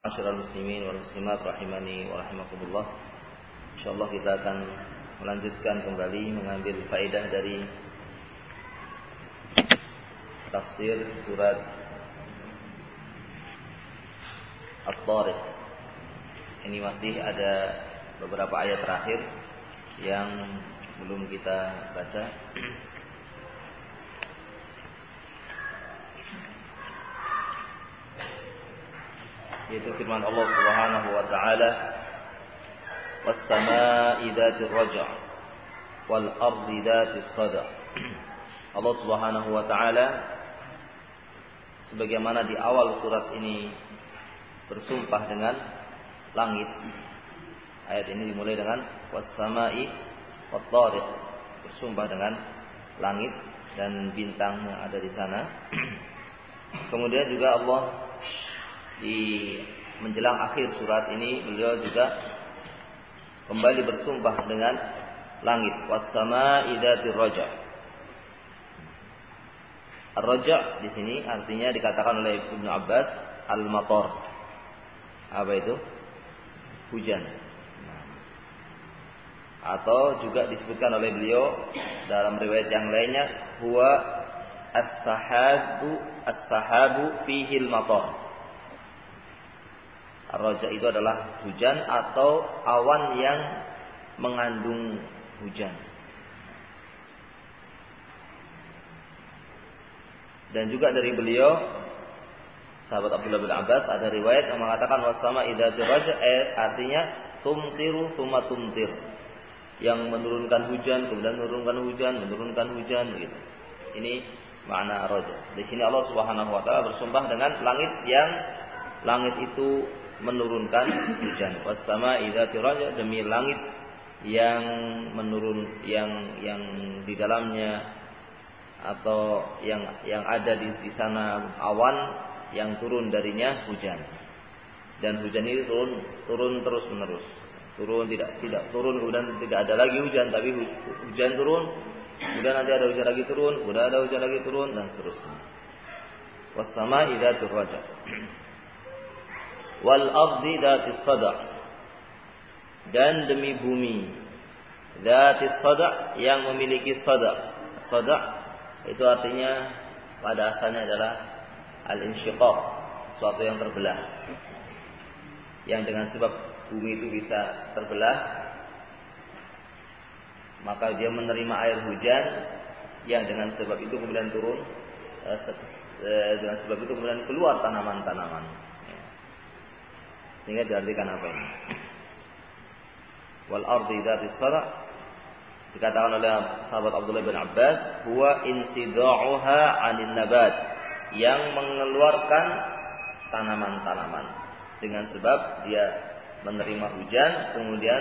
Masyarul muslimin wal muslimat rahimani wa rahimakumullah. Insyaallah kita akan melanjutkan kembali mengambil faedah dari tafsir surat At-Tariq. Ini masih ada beberapa ayat terakhir yang belum kita baca. Yaitu firman Allah Subhanahu wa taala, "Was-samaa'i dzatir raja' wal ardi dzatis sada'." Allah Subhanahu wa taala sebagaimana di awal surat ini bersumpah dengan langit. Ayat ini dimulai dengan was-samaa'i wat-tariq, bersumpah dengan langit dan bintang yang ada di sana. Kemudian juga Allah di menjelang akhir surat ini beliau juga kembali bersumpah dengan langit, was-samaa'i dzatir raja'. Ar-raja' di sini artinya dikatakan oleh Ibnu Abbas al-matar. Apa itu? Hujan. Atau juga disebutkan oleh beliau dalam riwayat yang lainnya, huwa as-sahabu fihi al-matar. Ar-raja' itu adalah hujan atau awan yang mengandung hujan. Dan juga dari beliau sahabat Abdullah bin Abbas ada riwayat yang mengatakan was-samaa'i dzatir raja', artinya tumtiru tsumma tumtir, yang menurunkan hujan kemudian menurunkan hujan begitu. Ini makna ar-raja'. Di sini Allah Subhanahu wa taala bersumpah dengan langit itu menurunkan hujan. Was-samaa'i dzatir raja', demi langit yang menurun yang di dalamnya atau yang ada di sana awan yang turun darinya hujan. Dan hujan ini turun terus menerus. Tidak turun kemudian tidak ada lagi hujan, tapi hujan turun, kemudian nanti ada hujan lagi turun, kemudian ada hujan lagi turun dan seterusnya. Was-samaa'i dzatir raja'. Wal ardi dzatis sada', dan demi bumi dzatis sada' yang memiliki sada'. Sada' itu artinya pada asalnya adalah al-insyiqaq, sesuatu yang terbelah. Yang dengan sebab bumi itu bisa terbelah, maka dia menerima air hujan yang dengan sebab itu kemudian turun, dengan sebab itu kemudian keluar tanaman-tanaman. Sehingga diartikan apa ini? Wal ardi dzatis sada', dikatakan oleh sahabat Abdullah bin Abbas, huwa insida'uha 'anil nabat, yang mengeluarkan tanaman-tanaman dengan sebab dia menerima hujan, kemudian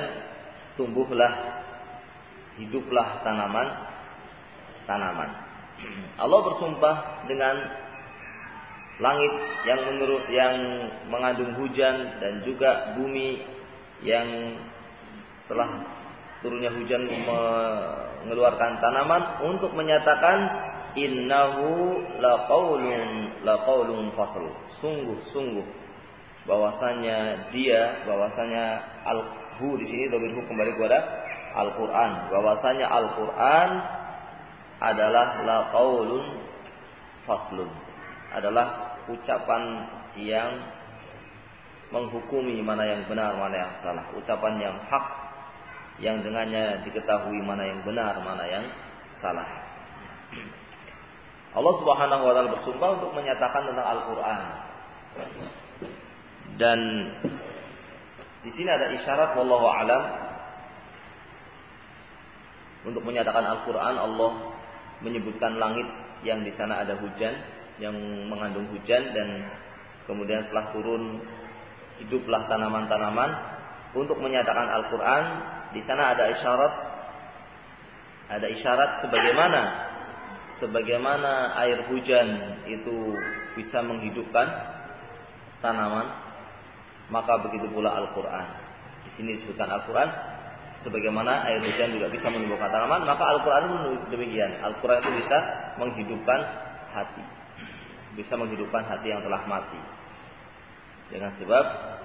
hiduplah tanaman-tanaman. Allah bersumpah dengan langit yang mengandung hujan dan juga bumi yang setelah turunnya hujan mengeluarkan tanaman untuk menyatakan innahu laqaulun fasl. Sungguh bahwasanya al-hu di sini dhamir kembali kepada Al-Qur'an. Bahwasanya Al-Qur'an adalah laqaulun faslun, adalah ucapan yang menghukumi mana yang benar, mana yang salah, ucapan yang hak yang dengannya diketahui mana yang benar, mana yang salah. Allah Subhanahu wa taala bersumpah untuk menyatakan tentang Al-Qur'an. Dan di sini ada isyarat wallahu alam untuk menyatakan Al-Qur'an. Allah menyebutkan langit yang di sana ada hujan, yang mengandung hujan, dan kemudian setelah turun hiduplah tanaman-tanaman. Untuk menyatakan Al-Qur'an di sana ada isyarat sebagaimana air hujan itu bisa menghidupkan tanaman, maka begitu pula Al-Qur'an. Di sini disebutkan Al-Qur'an sebagaimana air hujan juga bisa menumbuhkan tanaman, maka Al-Qur'an pun demikian. Al-Qur'an itu bisa menghidupkan hati yang telah mati. Dengan sebab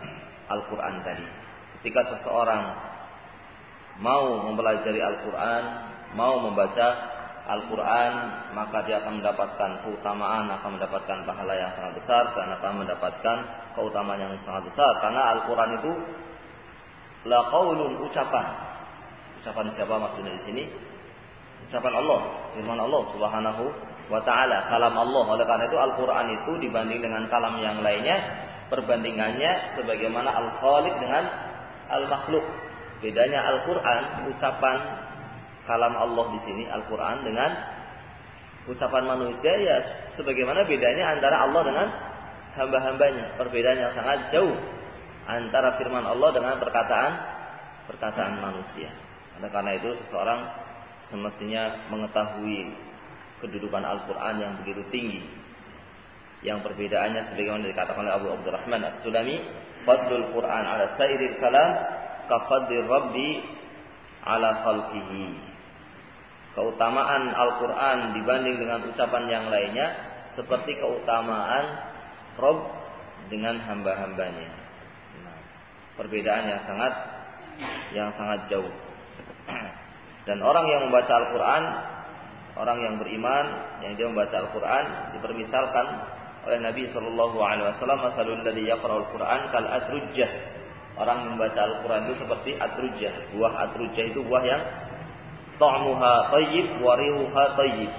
Al-Quran tadi. Ketika seseorang mau mempelajari Al-Quran, mau membaca Al-Quran, maka dia akan mendapatkan keutamaan, akan mendapatkan pahala yang sangat besar, dan akan mendapatkan keutamaan yang sangat besar. Karena Al-Quran itu la qaulun, ucapan. Ucapan siapa maksudnya di sini? Ucapan Allah, firman Allah Subhanahu wa taala, kalam Allah. Oleh karena itu Al-Quran itu dibanding dengan kalam yang lainnya, perbandingannya sebagaimana Al-Khaliq dengan Al-Makhluk. Bedanya Al-Quran, ucapan kalam Allah di sini Al-Quran dengan ucapan manusia, ya sebagaimana bedanya antara Allah dengan hamba-hambanya. Perbedaan yang sangat jauh antara firman Allah dengan perkataan manusia. Oleh karena itu seseorang semestinya mengetahui kedudukan Al-Quran yang begitu tinggi, yang perbedaannya sebagaimana dikatakan oleh Abu Abdurrahman As-Sulami, fadlul Quran ala sairil kalam kafadlir Rabbi ala khalqihi. Keutamaan Al-Quran dibanding dengan ucapan yang lainnya seperti keutamaan Rabb dengan hamba-hambanya. Nah, perbedaan yang sangat jauh. Dan orang yang membaca Al-Quran, orang yang beriman, yang dia membaca Al-Quran, dipermisalkan oleh Nabi SAW, masalul ladzi yaqra'ul Quran kal atrujjah. Orang yang membaca Al-Quran itu seperti atrujjah. Buah atrujjah itu buah yang ta'muha thayyib wa rihuha thayyib.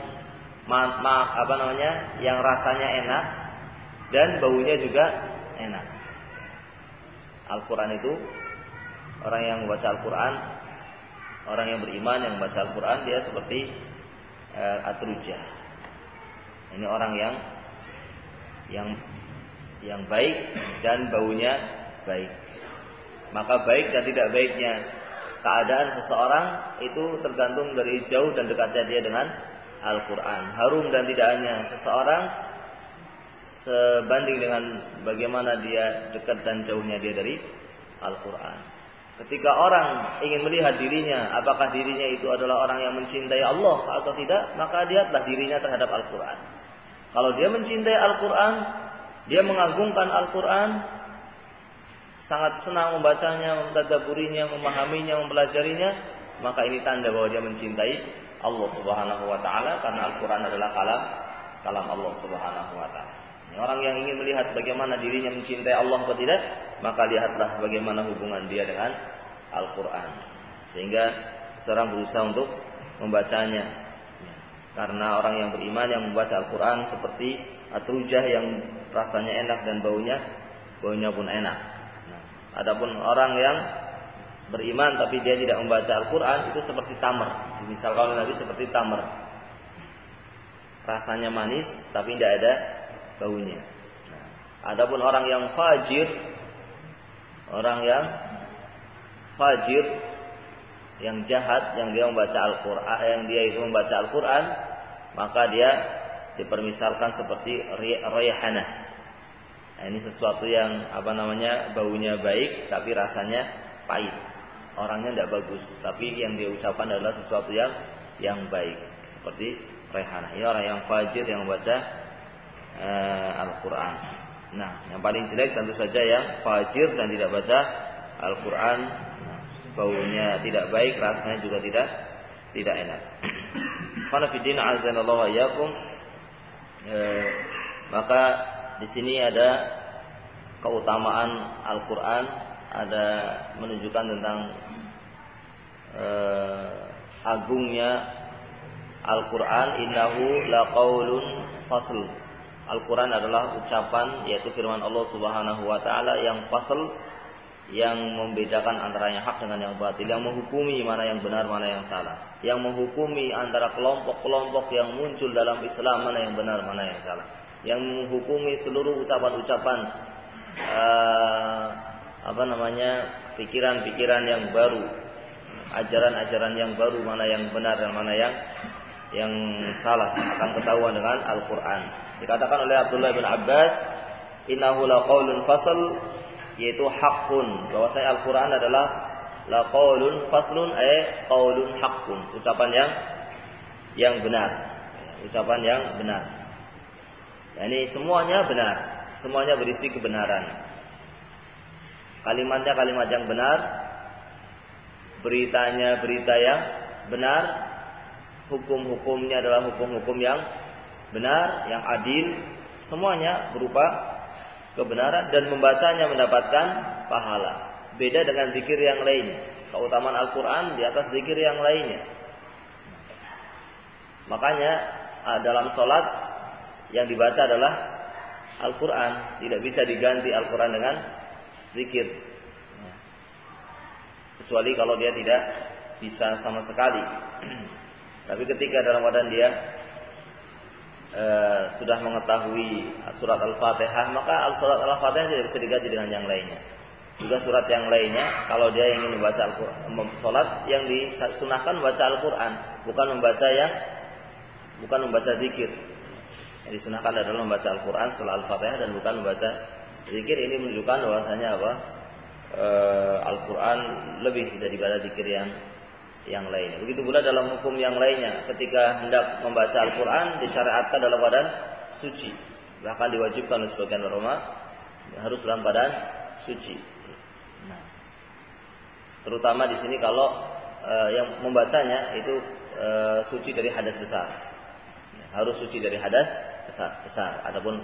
Yang rasanya enak dan baunya juga enak. Al-Quran itu, orang yang membaca Al-Quran, orang yang beriman yang membaca Al-Quran, dia seperti atrujjah. Ini orang yang baik dan baunya baik. Maka baik dan tidak baiknya keadaan seseorang itu tergantung dari jauh dan dekatnya dia dengan Al-Quran. Harum dan tidaknya seseorang sebanding dengan bagaimana dia dekat dan jauhnya dia dari Al-Quran. Ketika orang ingin melihat dirinya, apakah dirinya itu adalah orang yang mencintai Allah atau tidak, maka lihatlah dirinya terhadap Al-Quran. Kalau dia mencintai Al-Quran, dia mengagungkan Al-Quran, sangat senang membacanya, mentadabburinya, memahaminya, mempelajarinya, maka ini tanda bahwa dia mencintai Allah Subhanahu wa taala, karena Al-Quran adalah kalam Allah Subhanahu wa taala. Orang yang ingin melihat bagaimana dirinya mencintai Allah atau tidak, maka lihatlah bagaimana hubungan dia dengan Al-Quran. Sehingga seorang berusaha untuk membacanya. Karena orang yang beriman yang membaca Al-Quran seperti atrujah yang rasanya enak dan baunya pun enak. Adapun orang yang beriman tapi dia tidak membaca Al-Quran, itu seperti tamar. Misalkan oleh Nabi seperti tamar, rasanya manis tapi tidak ada baunya. Adapun orang yang fajir, yang jahat, yang dia membaca Al-Quran, maka dia dipermisalkan seperti rayhanah. Nah, ini sesuatu yang baunya baik tapi rasanya pahit. Orangnya tidak bagus, tapi yang dia ucapkan adalah sesuatu yang baik, seperti rayhanah. Ini orang yang fajir yang membaca Al-Quran. Nah, yang paling jelek tentu saja yang fajir dan tidak baca Al-Quran. Baunya tidak baik, rasanya juga tidak enak. Qala fi din azanallahu wa iyyakum. Maka di sini ada keutamaan Al-Quran, ada menunjukkan tentang agungnya Al-Quran. Innahu laqaulun fasl. Al-Quran adalah ucapan, yaitu firman Allah Subhanahu wa taala yang fasl, yang membedakan antara yang hak dengan yang batil, yang menghukumi mana yang benar, mana yang salah, yang menghukumi antara kelompok-kelompok yang muncul dalam Islam, mana yang benar, mana yang salah, yang menghukumi seluruh ucapan-ucapan pikiran-pikiran yang baru, ajaran-ajaran yang baru, mana yang benar dan mana yang salah, akan ketahuan dengan Al-Quran. Dikatakan oleh Abdullah bin Abbas, innahu laqaulun fasl, yaitu hakun, bahwasanya Al-Quran adalah laqaulun faslun, qaulun haqqun, ucapan yang benar, ucapan yang benar. Ini semuanya benar, semuanya berisi kebenaran. Kalimatnya kalimat yang benar, beritanya berita yang benar, hukum-hukumnya adalah hukum-hukum yang benar, yang adil, semuanya berupa kebenaran dan membacanya mendapatkan pahala. Beda dengan zikir yang lainnya. Keutamaan Al-Quran di atas zikir yang lainnya. Makanya dalam sholat yang dibaca adalah Al-Quran. Tidak bisa diganti Al-Quran dengan zikir. Kecuali kalau dia tidak bisa sama sekali. Tapi ketika dalam keadaan dia sudah mengetahui surat Al-Fatihah, maka surat Al-Fatihah tidak bisa diganti dengan yang lainnya. Juga surat yang lainnya, kalau dia ingin membaca Al-Quran, sholat yang disunahkan membaca Al-Quran, bukan membaca zikir. Yang disunahkan adalah membaca Al-Quran setelah Al-Fatihah dan bukan membaca zikir. Ini menunjukkan bahwasanya Al-Quran lebih daripada zikir yang lainnya. Begitu pula dalam hukum yang lainnya, ketika hendak membaca Al-Quran disyariatkan dalam keadaan suci. Bahkan diwajibkan oleh sebagian ulama harus dalam keadaan suci. Terutama di sini kalau yang membacanya itu suci dari hadas besar. Harus suci dari hadas besar. Adapun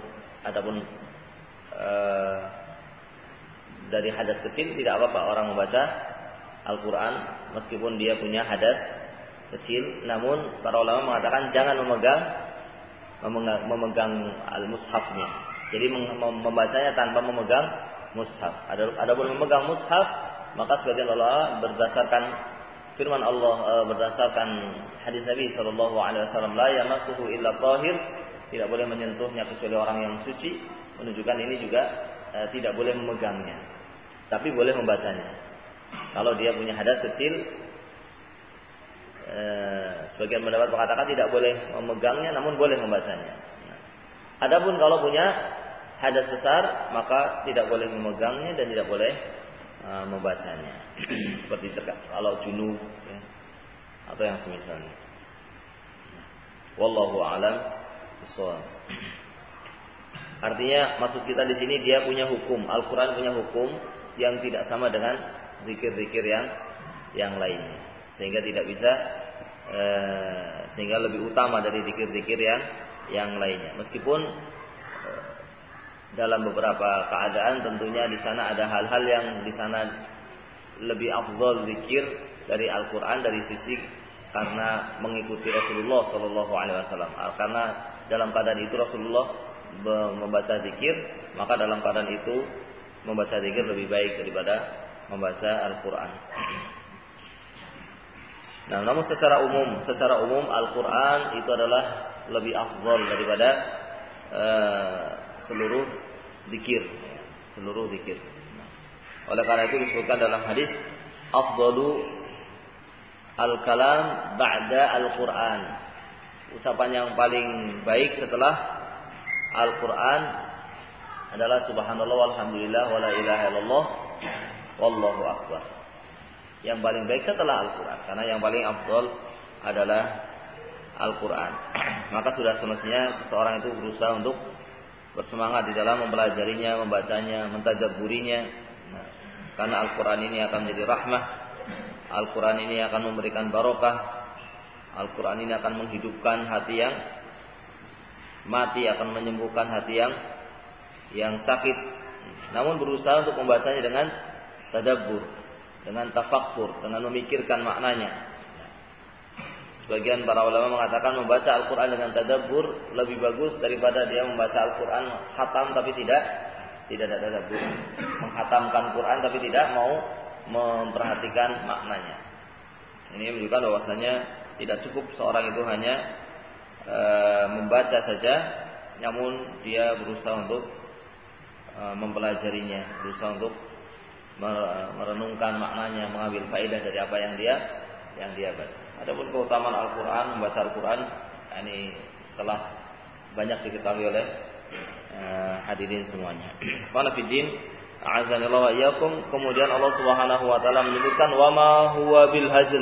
dari hadas kecil tidak apa-apa orang membaca Al-Quran meskipun dia punya hadas kecil. Namun para ulama mengatakan jangan memegang al-mushafnya. Jadi membacanya tanpa memegang mushaf. Adapun memegang mushaf, maka sebagian ulama berdasarkan firman Allah, berdasarkan hadis Nabi SAW, la yamassuhu illa tahir, tidak boleh menyentuhnya kecuali orang yang suci, menunjukkan ini juga tidak boleh memegangnya, tapi boleh membacanya. Kalau dia punya hadas kecil, sebagian pendapat mengatakan tidak boleh memegangnya, namun boleh membacanya. Adapun kalau punya hadas besar, maka tidak boleh memegangnya dan tidak boleh membacanya. Seperti kalau junub ya, atau yang semisalnya. Wallahu a'lam bishawab. Artinya maksud kita di sini dia punya hukum, Al-Quran punya hukum yang tidak sama dengan zikir-zikir yang lainnya, sehingga tidak bisa sehingga lebih utama dari zikir-zikir yang lainnya. Meskipun dalam beberapa keadaan tentunya di sana ada hal-hal yang di sana lebih afdal zikir dari Al-Quran dari sisi karena mengikuti Rasulullah SAW. Karena dalam keadaan itu Rasulullah membaca zikir, maka dalam keadaan itu membaca zikir lebih baik daripada membaca Al-Quran. Nah, namun secara umum Al-Quran itu adalah lebih afdal daripada seluruh zikir. Oleh karena itu disebutkan dalam hadis afdalu al-kalam ba'da al-Quran. Ucapan yang paling baik setelah Al-Quran adalah subhanallah walhamdulillah wala ilaha illallah wallahu akbar. Yang paling baik setelah Al-Quran, karena yang paling afdal adalah Al-Quran. Maka sudah semestinya seseorang itu berusaha untuk bersemangat di dalam mempelajarinya, membacanya, mentadabburinya. Karena Al-Quran ini akan menjadi rahmah, Al-Quran ini akan memberikan barokah, Al-Quran ini akan menghidupkan hati yang mati, akan menyembuhkan hati yang sakit. Namun berusaha untuk membacanya dengan tadabbur, dengan tafakkur, dengan memikirkan maknanya. Sebagian para ulama mengatakan membaca Al-Quran dengan tadabbur lebih bagus daripada dia membaca Al-Quran khatam tapi tidak ada tadabbur. Menghatamkan Quran tapi tidak mau memperhatikan maknanya. Ini menunjukkan bahwasanya tidak cukup seorang itu hanya membaca saja, namun dia berusaha untuk mempelajarinya, berusaha untuk merenungkan maknanya, mengambil faedah dari apa yang dia baca. Adapun keutamaan Al-Quran, membaca Al-Quran ini telah banyak diketahui oleh hadirin semuanya. Qala fiddin, a'azanillahu wa iyyakum. Kemudian Allah Subhanahu wa taala menyebutkan wa ma huwa bil hazl.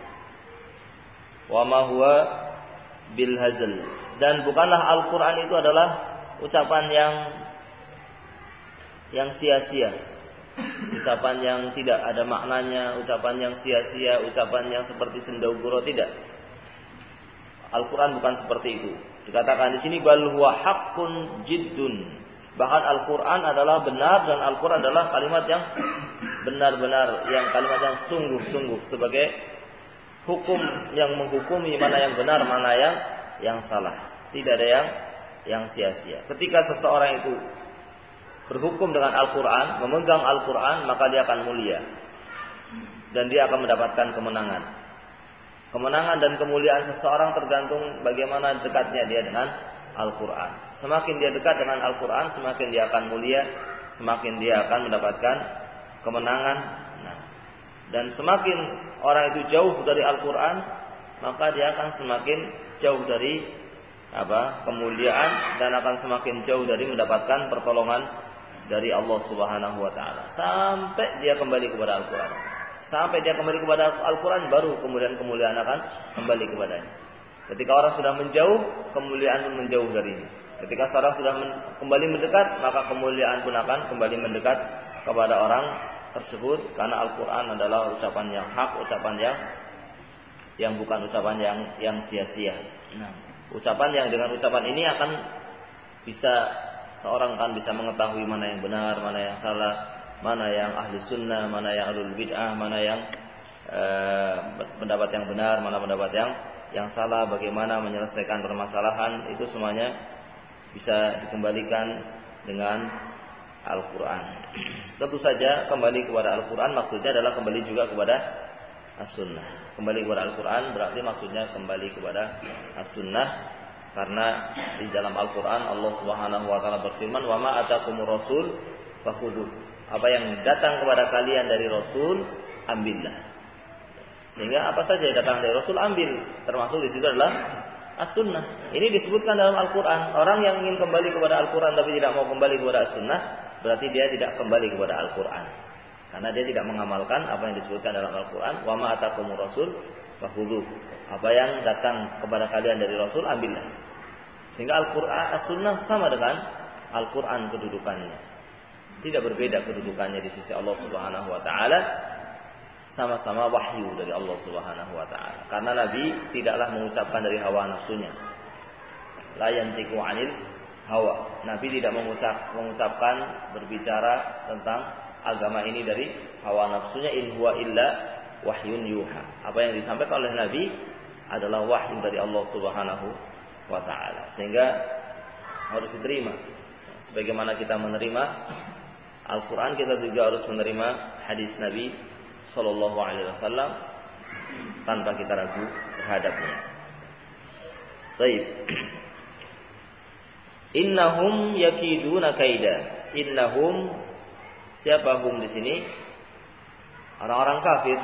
Wa ma huwa bil hazl. Dan bukanlah Al-Quran itu adalah ucapan yang sia-sia. ucapan yang tidak ada maknanya, ucapan yang sia-sia, ucapan yang seperti sendaguro, tidak. Al-Quran bukan seperti itu. Dikatakan di sini bal huwa haqqun jiddun. Bahkan Al-Quran adalah benar dan Al-Quran adalah kalimat yang benar-benar, yang kalimat yang sungguh-sungguh sebagai hukum yang menghukumi mana yang benar, mana yang salah. Tidak ada yang sia-sia. Ketika seseorang itu berhukum dengan Al-Quran, memegang Al-Quran, maka dia akan mulia dan dia akan mendapatkan kemenangan. Kemenangan dan kemuliaan seseorang tergantung bagaimana dekatnya dia dengan Al-Quran. Semakin dia dekat dengan Al-Quran, semakin dia akan mulia, semakin dia akan mendapatkan kemenangan. Dan semakin orang itu jauh dari Al-Quran, maka dia akan semakin jauh dari kemuliaan dan akan semakin jauh dari mendapatkan pertolongan dari Allah Subhanahu wa taala. Sampai dia kembali kepada Al-Quran. Sampai dia kembali kepada Al-Quran, baru kemudian kemuliaan akan kembali kepadanya. Ketika orang sudah menjauh, kemuliaan pun menjauh darinya. Ketika seorang sudah kembali mendekat, maka kemuliaan pun akan kembali mendekat kepada orang tersebut. Karena Al-Quran adalah ucapan yang hak, ucapan yang bukan ucapan yang sia-sia. Nah, ucapan yang dengan ucapan ini akan seorang kan bisa mengetahui mana yang benar, mana yang salah, mana yang ahli sunnah, mana yang ahlul bid'ah, mana yang pendapat yang benar, mana pendapat yang salah, bagaimana menyelesaikan permasalahan, itu semuanya bisa dikembalikan dengan Al-Quran. Tentu saja kembali kepada Al-Quran maksudnya adalah kembali juga kepada As-Sunnah. Kembali kepada Al-Quran berarti maksudnya kembali kepada As-Sunnah, karena di dalam Al-Quran Allah Subhanahu wa taala berfirman, "Wa ma atakumur rasul fakhudhu." Apa yang datang kepada kalian dari Rasul, ambillah. Sehingga apa saja yang datang dari Rasul, ambil. Termasuk di situ adalah As-Sunnah. Ini disebutkan dalam Al-Quran. Orang yang ingin kembali kepada Al-Quran tapi tidak mau kembali kepada As-Sunnah, berarti dia tidak kembali kepada Al-Quran. Karena dia tidak mengamalkan apa yang disebutkan dalam Al-Quran. Wa ma atakumur rasul fakhudhu. Apa yang datang kepada kalian dari Rasul, ambillah. Sehingga Al-Quran, As-Sunnah sama dengan Al-Quran kedudukannya. Tidak berbeda kedudukannya di sisi Allah Subhanahu wa taala, sama-sama wahyu dari Allah Subhanahu wa taala. Karena Nabi tidaklah mengucapkan dari hawa nafsunya. La yantiqu 'anil hawa. Nabi tidak mengucapkan berbicara tentang agama ini dari hawa nafsunya, in huwa illa wahyun yuha. Apa yang disampaikan oleh Nabi adalah wahyu dari Allah Subhanahu wa taala. Sehingga harus diterima. Sebagaimana kita menerima Al-Quran, kita juga harus menerima hadis Nabi Sallallahu Alaihi Wasallam tanpa kita ragu terhadapnya. Baik. Innahum yakiduna kaida. Innahum, siapa hum di sini? Orang-orang kafir.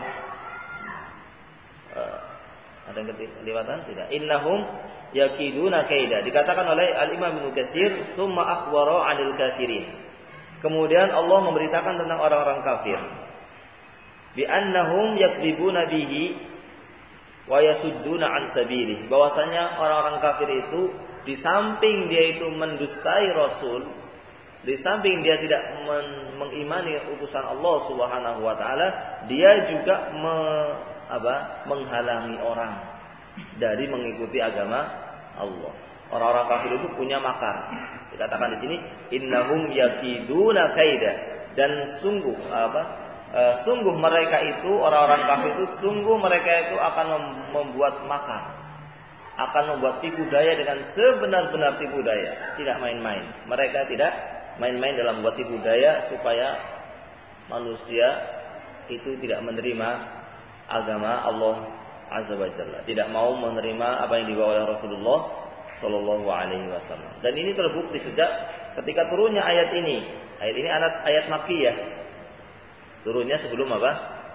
Ada yang kelewatan? Tidak. Innahum yakiduna kaida. Dikatakan oleh Al-Imam Ibnu Katsir, "Tsumma akhbara 'anil kafirin." Kemudian Allah memberitakan tentang orang-orang kafir. Bi annahum yakdzibuna bihi wa yasudduna an sabilih. Bahwasanya orang-orang kafir itu di samping dia itu mendustai Rasul, di samping dia tidak mengimani utusan Allah Subhanahu wa taala, dia juga menghalangi orang dari mengikuti agama Allah. Orang-orang kafir itu punya makar. Dikatakan di sini, innahum yakiduna kaida, dan sungguh mereka itu, orang-orang kafir itu, sungguh mereka itu akan membuat makar, akan membuat tipu daya dengan sebenar-benar tipu daya. Tidak main-main. Mereka tidak main-main dalam membuat tipu daya supaya manusia itu tidak menerima agama Allah Azza wa Jalla, tidak mau menerima apa yang dibawa oleh Rasulullah Sallallahu Alaihi Wasallam. Dan ini terbukti sejak ketika turunnya ayat ini. Ayat ini ayat Makkiyah. Turunnya sebelum apa?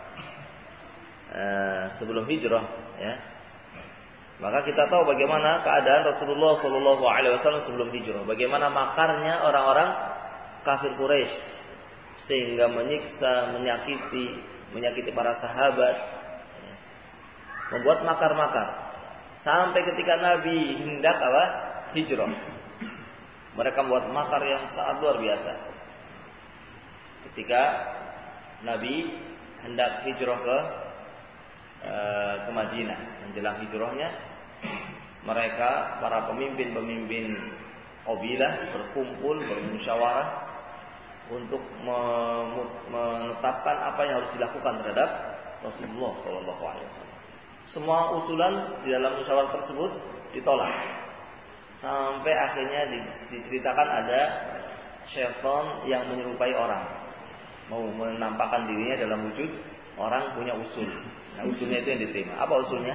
Sebelum hijrah, ya. Maka kita tahu bagaimana keadaan Rasulullah Sallallahu Alaihi Wasallam sebelum hijrah. Bagaimana makarnya orang-orang kafir Quraisy sehingga menyiksa, menyakiti para sahabat, membuat makar-makar. Sampai ketika Nabi hendak hijrah, mereka membuat makar yang sangat luar biasa. Ketika Nabi hendak hijrah ke Madinah. Menjelang hijrahnya, mereka para pemimpin-pemimpin qabilah berkumpul bermusyawarah untuk menetapkan apa yang harus dilakukan terhadap Rasulullah SAW. Semua usulan di dalam musyawarah tersebut ditolak. Sampai akhirnya diceritakan ada syaitan yang menyerupai orang, mau menampakkan dirinya dalam wujud orang punya usul. Nah, usulnya itu yang diterima. Apa usulnya?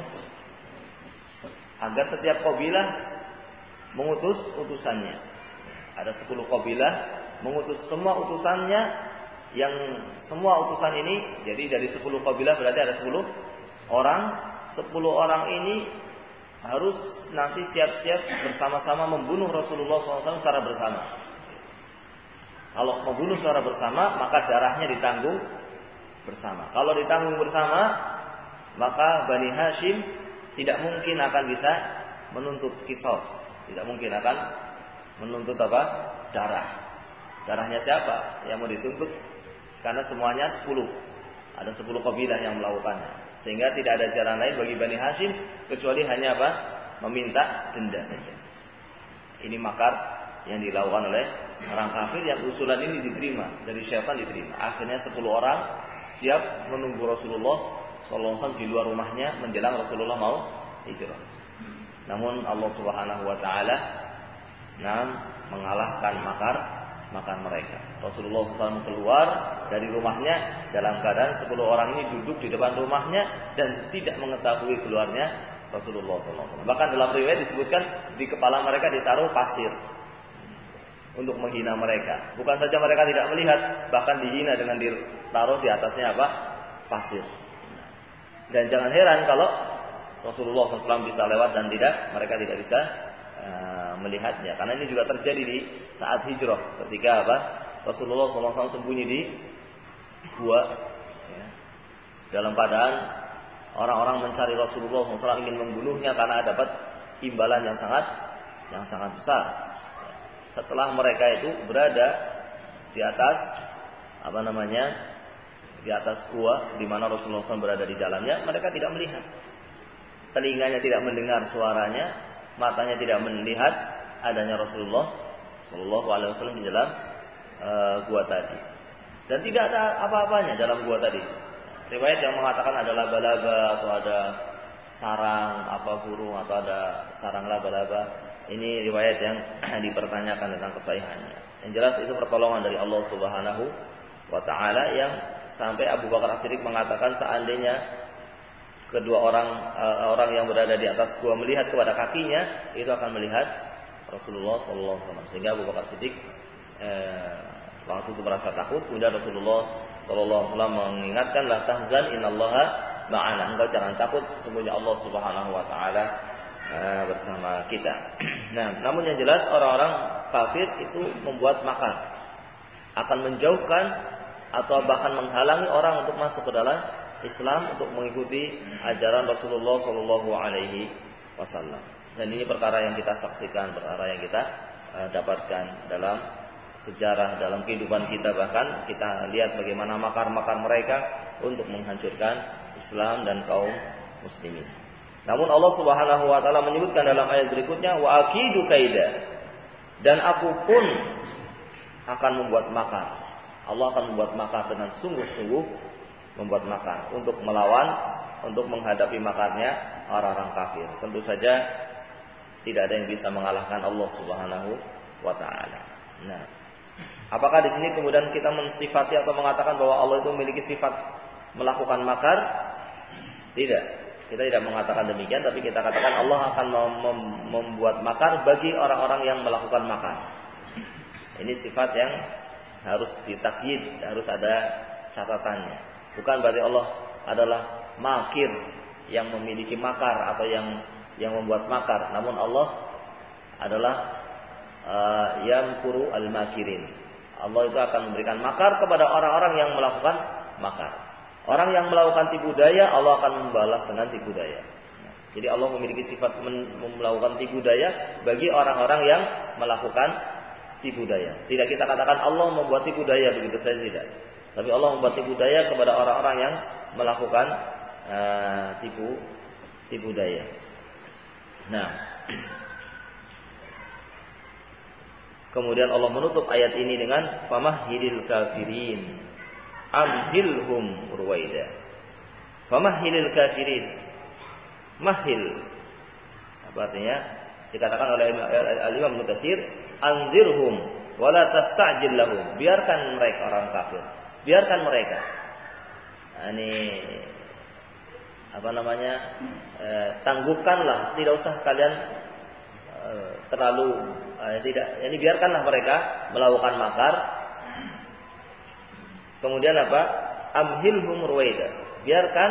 Agar setiap qabilah mengutus utusannya. Ada 10 qabilah mengutus semua utusannya, yang semua utusan ini, jadi dari 10 qabilah berarti ada 10 orang. 10 orang ini harus nanti siap-siap bersama-sama membunuh Rasulullah SAW secara bersama. Kalau membunuh secara bersama, maka darahnya ditanggung bersama. Kalau ditanggung bersama, maka Bani Hashim tidak mungkin akan bisa menuntut kisos. Tidak mungkin akan menuntut apa? Darah. Darahnya siapa yang mau dituntut? Karena semuanya 10. Ada 10 kabilah yang melakukannya. Sehingga tidak ada jalan lain bagi Bani Hashim kecuali hanya apa? Meminta denda saja. Ini makar yang dilakukan oleh orang kafir, yang usulan ini diterima dari syaitan, diterima. Akhirnya 10 orang siap menunggu Rasulullah SAW di luar rumahnya menjelang Rasulullah mau hijrah. Namun Allah Subhanahu wa taala mengalahkan makar mereka. Rasulullah SAW keluar dari rumahnya dalam keadaan 10 orang ini duduk di depan rumahnya dan tidak mengetahui keluarnya Rasulullah SAW. Bahkan dalam riwayat disebutkan di kepala mereka ditaruh pasir untuk menghina mereka. Bukan saja mereka tidak melihat, bahkan dihina dengan ditaruh di atasnya apa? Pasir. Dan jangan heran kalau Rasulullah SAW bisa lewat dan mereka tidak bisa melihatnya. Karena ini juga terjadi di saat hijrah, ketika apa? Rasulullah SAW sembunyi di gua, ya, dalam keadaan orang-orang mencari Rasulullah SAW, ingin membunuhnya karena dapat imbalan yang sangat besar. Setelah mereka itu berada di atas di atas gua di mana Rasulullah SAW berada di dalamnya, mereka tidak melihat. Telinganya tidak mendengar suaranya, matanya tidak melihat adanya Rasulullah SAW di dalam gua tadi. Dan tidak ada apa-apanya dalam gua tadi. Riwayat yang mengatakan ada laba-laba atau ada sarang burung atau ada sarang laba-laba. Ini riwayat yang dipertanyakan tentang kesahihannya. Yang jelas itu pertolongan dari Allah Subhanahu wa taala, yang sampai Abu Bakar As-Siddiq mengatakan seandainya kedua orang yang berada di atas gua melihat kepada kakinya, itu akan melihat Rasulullah SAW. Sehingga Abu Bakar Siddiq waktu itu merasa takut. Kemudian Rasulullah SAW mengingatkan, la tahzan innallaha ma'ana. Engkau jangan takut, sesungguhnya Allah Subhanahu wa taala bersama kita. Nah, namun yang jelas orang-orang kafir itu membuat makar, akan menjauhkan atau bahkan menghalangi orang untuk masuk ke dalam Islam, untuk mengikuti ajaran Rasulullah Shallallahu Alaihi Wasallam. Dan ini perkara yang kita saksikan, perkara yang kita dapatkan dalam sejarah, dalam kehidupan kita. Bahkan kita lihat bagaimana makar-makar mereka untuk menghancurkan Islam dan kaum muslimin. Namun Allah Subhanahu wa taala menyebutkan dalam ayat berikutnya, wa akidu kaida, dan aku pun akan membuat makar. Allah akan membuat makar dengan sungguh-sungguh, membuat makar untuk melawan, untuk menghadapi makarnya orang-orang kafir. Tentu saja tidak ada yang bisa mengalahkan Allah Subhanahu wa taala. Nah, apakah di sini kemudian kita mensifati atau mengatakan bahwa Allah itu memiliki sifat melakukan makar? Tidak. Kita tidak mengatakan demikian, tapi kita katakan Allah akan membuat makar bagi orang-orang yang melakukan makar. Ini sifat yang harus ditakyid, harus ada catatannya. Bukan berarti Allah adalah makir yang memiliki makar atau yang membuat makar. Namun Allah adalah yamkuru al-makirin. Allah itu akan memberikan makar kepada orang-orang yang melakukan makar. Orang yang melakukan tipu daya, Allah akan membalas dengan tipu daya. Jadi Allah memiliki sifat melakukan tipu daya bagi orang-orang yang melakukan tipu daya. Tidak kita katakan Allah membuat tipu daya, begitu saja tidak. Tapi Allah membuat tipu daya kepada orang-orang yang melakukan tipu daya. Nah, kemudian Allah menutup ayat ini dengan famahhilil kafirin amhilhum ruwaida. Famahhilil kafirin. Mahil. Apa artinya? Dikatakan oleh Al-Imam Ibnu Katsir, anzirhum wala tasta'jil lahum. Biarkan mereka orang kafir. Biarkan mereka. Ini tangguhkanlah, tidak usah kalian terlalu tidak. Ini biarkanlah mereka melakukan makar. Kemudian apa? Amhilhum ruwaida. Biarkan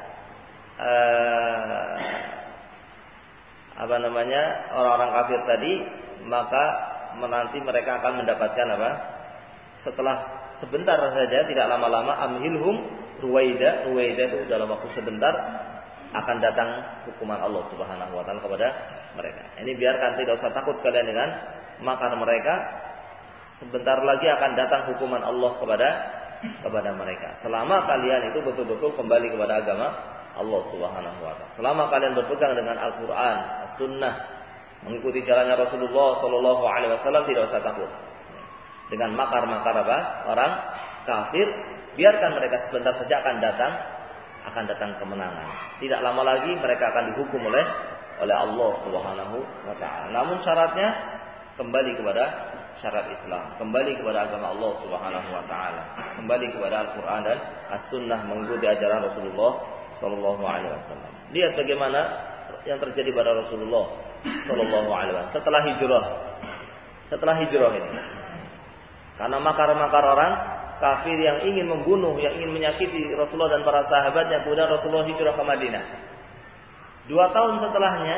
orang-orang kafir tadi, maka nanti mereka akan mendapatkan apa? Setelah sebentar saja, tidak lama-lama, amhilhum ruwaida. Ruwaida itu dalam waktu sebentar akan datang hukuman Allah Subhanahu wa taala kepada mereka. Ini biarkan, tidak usah takut kalian dengan makar mereka. Sebentar lagi akan datang hukuman Allah kepada mereka. Selama kalian itu betul-betul kembali kepada agama Allah Subhanahu wa taala. Selama kalian berpegang dengan Al-Qur'an, As-Sunnah, mengikuti jalannya Rasulullah sallallahu alaihi wasallam, tidak usah takut dengan makar-makar orang kafir. Biarkan mereka, sebentar saja akan datang kemenangan. Tidak lama lagi mereka akan dihukum oleh Allah Subhanahu wa taala. Namun syaratnya kembali kepada syarat Islam, kembali kepada agama Allah Subhanahu wa taala, kembali kepada Al-Qur'an dan As-Sunnah, mengikuti ajaran Rasulullah sallallahu alaihi wasallam. Lihat bagaimana yang terjadi pada Rasulullah sallallahu alaihi wasallam setelah hijrah ini. Karena makar-makar orang kafir yang ingin membunuh, yang ingin menyakiti Rasulullah dan para sahabatnya, kemudian Rasulullah hijrah ke Madinah. 2 tahun setelahnya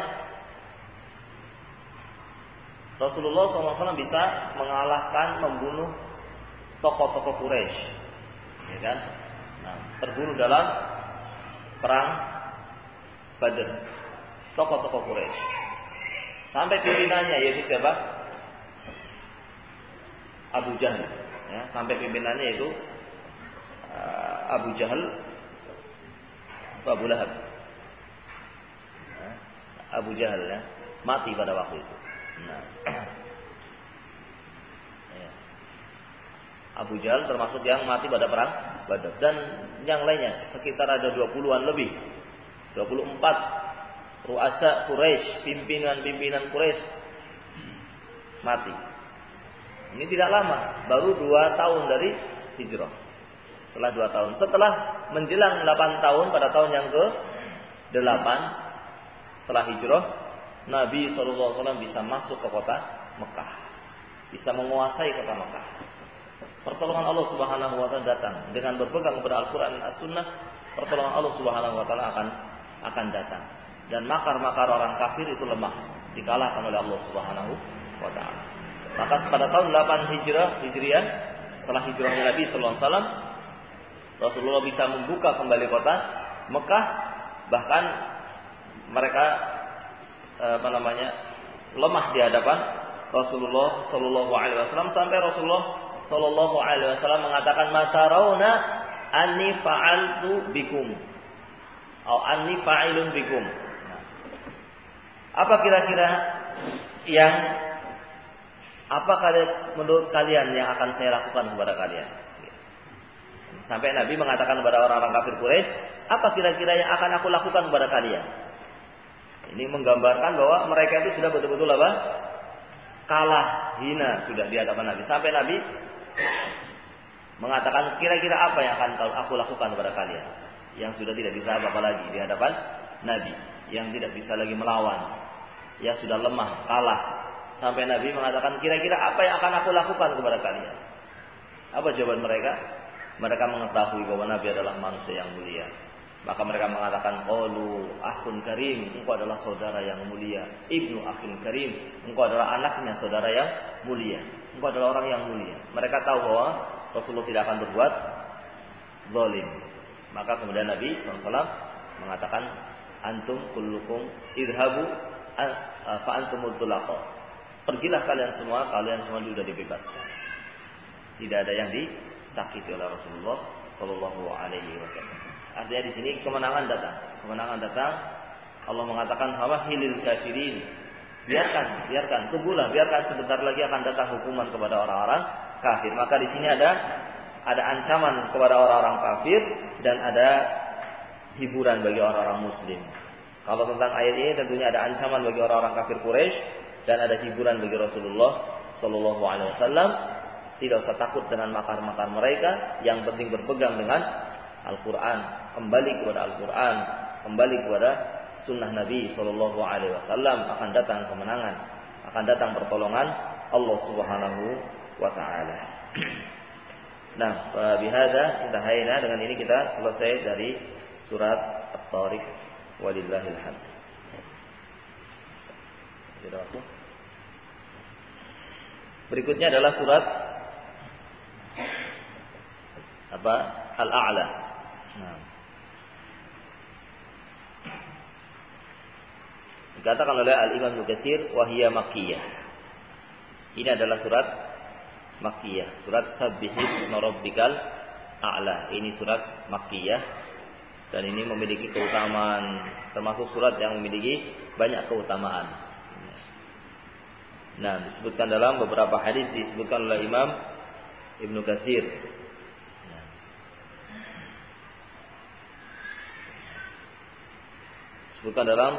Rasulullah SAW bisa mengalahkan, membunuh tokoh-tokoh Quraisy, ya kan? Nah, terbunuh dalam perang Badr, tokoh-tokoh Quraisy. Sampai pimpinannya yaitu siapa? Abu Jahal. Ya, sampai pimpinannya yaitu Abu Jahal, Abu Lahab. Abu Jahal ya, mati pada waktu itu. Nah, ya. Abu Jahal termasuk yang mati pada perang Badar, dan yang lainnya sekitar ada 20-an lebih, 24 ru'asa Quraisy, pimpinan Quraisy mati. Ini tidak lama, baru 2 tahun dari hijrah. Setelah 2 tahun, setelah menjelang 8 tahun, pada tahun yang ke-8 setelah hijrah, Nabi SAW bisa masuk ke kota Mekah, bisa menguasai kota Mekah. Pertolongan Allah Subhanahu wa taala datang dengan berpegang kepada Al-Qur'an dan As-Sunnah. Pertolongan Allah Subhanahu wa taala akan datang, dan makar-makar orang kafir itu lemah, dikalahkan oleh Allah Subhanahu wa taala. Maka pada tahun 8 Hijriah, setelah hijrahnya Nabi sallallahu alaihi wasallam, Rasulullah bisa membuka kembali kota Mekah. Bahkan mereka lemah di hadapan Rasulullah sallallahu alaihi wasallam, sampai Rasulullah sallallahu alaihi wasallam mengatakan, "Matarauna anni fa'altu bikum atau anni fa'ilun bikum." Apa kira-kira menurut kalian yang akan saya lakukan kepada kalian? Sampai Nabi mengatakan kepada orang-orang kafir Quraisy, apa kira-kira yang akan aku lakukan kepada kalian? Ini menggambarkan bahwa mereka itu sudah betul-betul kalah, hina sudah di hadapan Nabi. Sampai Nabi mengatakan, kira-kira apa yang akan aku lakukan kepada kalian? Yang sudah tidak bisa apa-apa lagi di hadapan Nabi, yang tidak bisa lagi melawan, yang sudah lemah, kalah. Sampai Nabi mengatakan, kira-kira apa yang akan aku lakukan kepada kalian? Apa jawaban mereka? Mereka mengetahui bahwa Nabi adalah manusia yang mulia. Maka mereka mengatakan, qalu akhun karim, engkau adalah saudara yang mulia. Ibnu akhun karim, engkau adalah anaknya saudara yang mulia. Engkau adalah orang yang mulia. Mereka tahu bahwa Rasulullah tidak akan berbuat zalim. Maka kemudian Nabi SAW mengatakan, antum kullukum idhabu fa antumul tulaqa. Pergilah kalian semua sudah dibebaskan. Tidak ada yang disakiti oleh Rasulullah sallallahu alaihi wasallam. Artinya di sini kemenangan datang. Kemenangan datang. Allah mengatakan fawahilil kafirin. Biarkan, tunggulah, biarkan sebentar lagi akan datang hukuman kepada orang-orang kafir. Maka di sini ada ancaman kepada orang-orang kafir dan ada hiburan bagi orang-orang muslim. Kalau tentang ayat ini tentunya ada ancaman bagi orang-orang kafir Quraisy dan ada hiburan bagi Rasulullah sallallahu alaihi wasallam. Tidak usah takut dengan makar-makar mereka, yang penting berpegang dengan Al-Qur'an, kembali kepada Al-Qur'an, kembali kepada sunnah Nabi sallallahu alaihi wasallam, akan datang kemenangan, akan datang pertolongan Allah Subhanahu wa taala. Nah, bihadza intahayna, dengan ini kita selesai dari surat At-Tariq, walillahil hamd. Sudah waktu. Berikutnya adalah surat Al-A'la. Nah. Dikatakan oleh Al-Imam Ibnu Katsir wa hiya makkiyah. Ini adalah surat makkiyah, surat Sabbihisma rabbikal a'la. Ini surat makkiyah dan ini memiliki keutamaan, termasuk surat yang memiliki banyak keutamaan. Nah, disebutkan dalam beberapa hadis, disebutkan oleh Imam Ibnu Katsir. Disebutkan dalam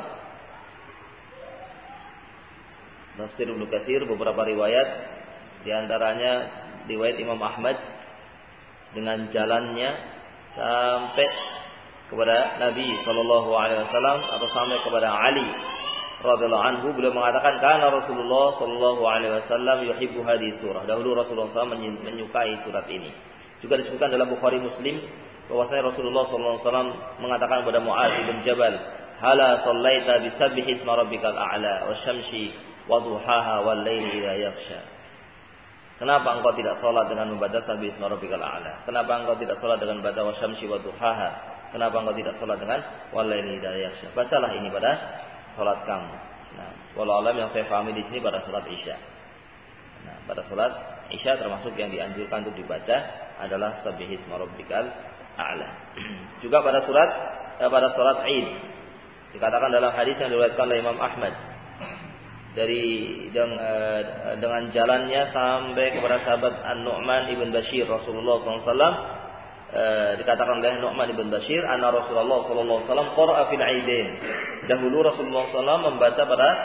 Tafsir Ibnu Katsir beberapa riwayat, di antaranya riwayat Imam Ahmad dengan jalannya sampai kepada Nabi sallallahu alaihi wasallam atau sampai kepada Ali radhiyallahu anhu. Beliau mengatakan kana Rasulullah sallallahu alaihi wasallam yuhibbu hadhihi surah. Dahulu Rasulullah SAW menyukai surat ini. Juga disebutkan dalam Bukhari Muslim bahwasanya Rasulullah sallallahu alaihi wasallam mengatakan kepada Mu'adz bin Jabal, "Hala shallaita bisabbih isma rabbikal a'la wasyamsi waduhaha wal laili idza yaghsha." Kenapa engkau tidak salat dengan membaca sabbih isma rabbikal a'la? Kenapa engkau tidak salat dengan membaca wasyamsi waduhaha? Kenapa engkau tidak salat dengan wal laili idza yaghsha? Bacalah ini pada salat kamu. Nah, wallahu alam, yang saya pahami di sini pada salat Isya. Nah, pada salat Isya termasuk yang dianjurkan untuk dibaca adalah sabbih isma rabbikal a'la. Juga pada salat Id dikatakan dalam hadis yang diriwayatkan oleh Imam Ahmad dengan jalannya sampai kepada sahabat An-Nu'man ibn Bashir, Rasulullah SAW dikatakan oleh Nu'man ibn Bashir, anna Rasulullah SAW qara'a fil 'aidain. Dahulu Rasulullah SAW membaca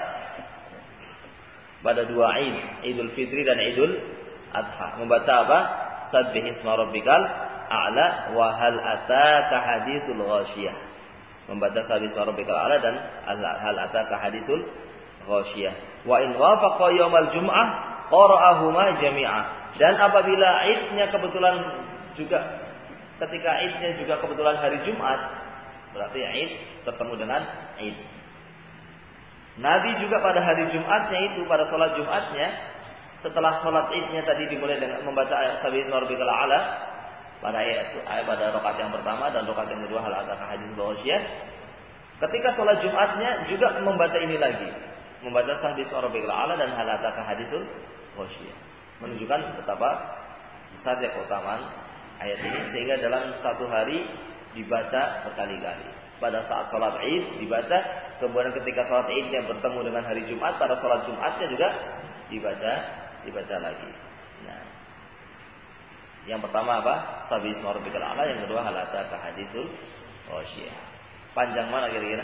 pada dua Id, Idul Fitri dan Idul Adha. Membaca apa? Sabbih isma rabbikal a'la wa hal ataka haditsul ghasyiyah. Membaca sabbih isma rabbikal a'la dan hal ataka haditsul ghasyiyah. Wa in wafaqa yaumal jum'ah qara'ahuma jami'ah. Dan apabila Idnya kebetulan juga ketika Idnya juga kebetulan hari Jumat, berarti Id ketemu dengan Id. Nabi juga pada hari Jumatnya itu, pada sholat Jumatnya, setelah sholat Idnya tadi dimulai dengan membaca ayat sabbih isma rabbikal a'la pada rakaat yang pertama dan rakaat yang kedua hal ataka haditsul ghasyiyah. Ketika sholat Jumatnya juga membaca ini lagi, membaca sabbih isma rabbikal a'la dan hal ataka haditsul ghasyiyah. Menunjukkan betapa besarnya keutamaan ayat ini, sehingga dalam satu hari dibaca berkali-kali. Pada saat sholat Id dibaca, kemudian ketika sholat Idnya bertemu dengan hari Jumat, pada sholat Jumatnya juga dibaca lagi. Nah, yang pertama apa? Sabbih isma rabbikal a'la, yang kedua hal ataka haditsul ghasyiyah. Panjang mana kira-kira?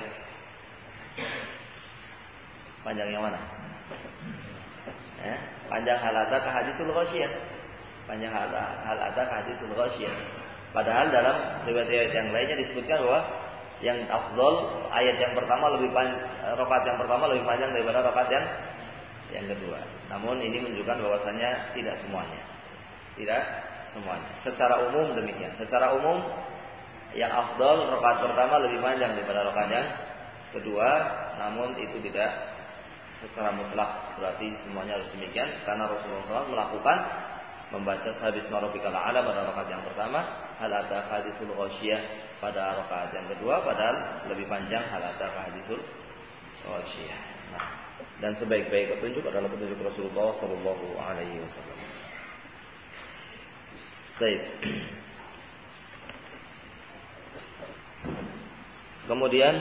Panjang yang mana? Panjang hal ataka haditsul ghasyiyah. Panjang hal ataka haditsul ghasyiyah. Padahal dalam riwayat-riwayat yang lainnya disebutkan bahwa yang afdol ayat yang pertama rakaat yang pertama lebih panjang daripada rakaat yang kedua. Namun ini menunjukkan bahwasanya tidak semuanya. Secara umum demikian. Secara umum yang afdol rakaat pertama lebih panjang daripada rakaat yang kedua. Namun itu tidak secara mutlak berarti semuanya harus demikian, karena Rasulullah SAW melakukan membaca sabbih isma rabbikal a'la pada rakaat yang pertama, hal ataka haditsul ghasyiyah pada rakaat yang kedua, padahal lebih panjang hal ataka haditsul ghasyiyah. Nah, dan sebaik-baik petunjuk adalah petunjuk Rasulullah sallallahu alaihi wasallam. Baik. Kemudian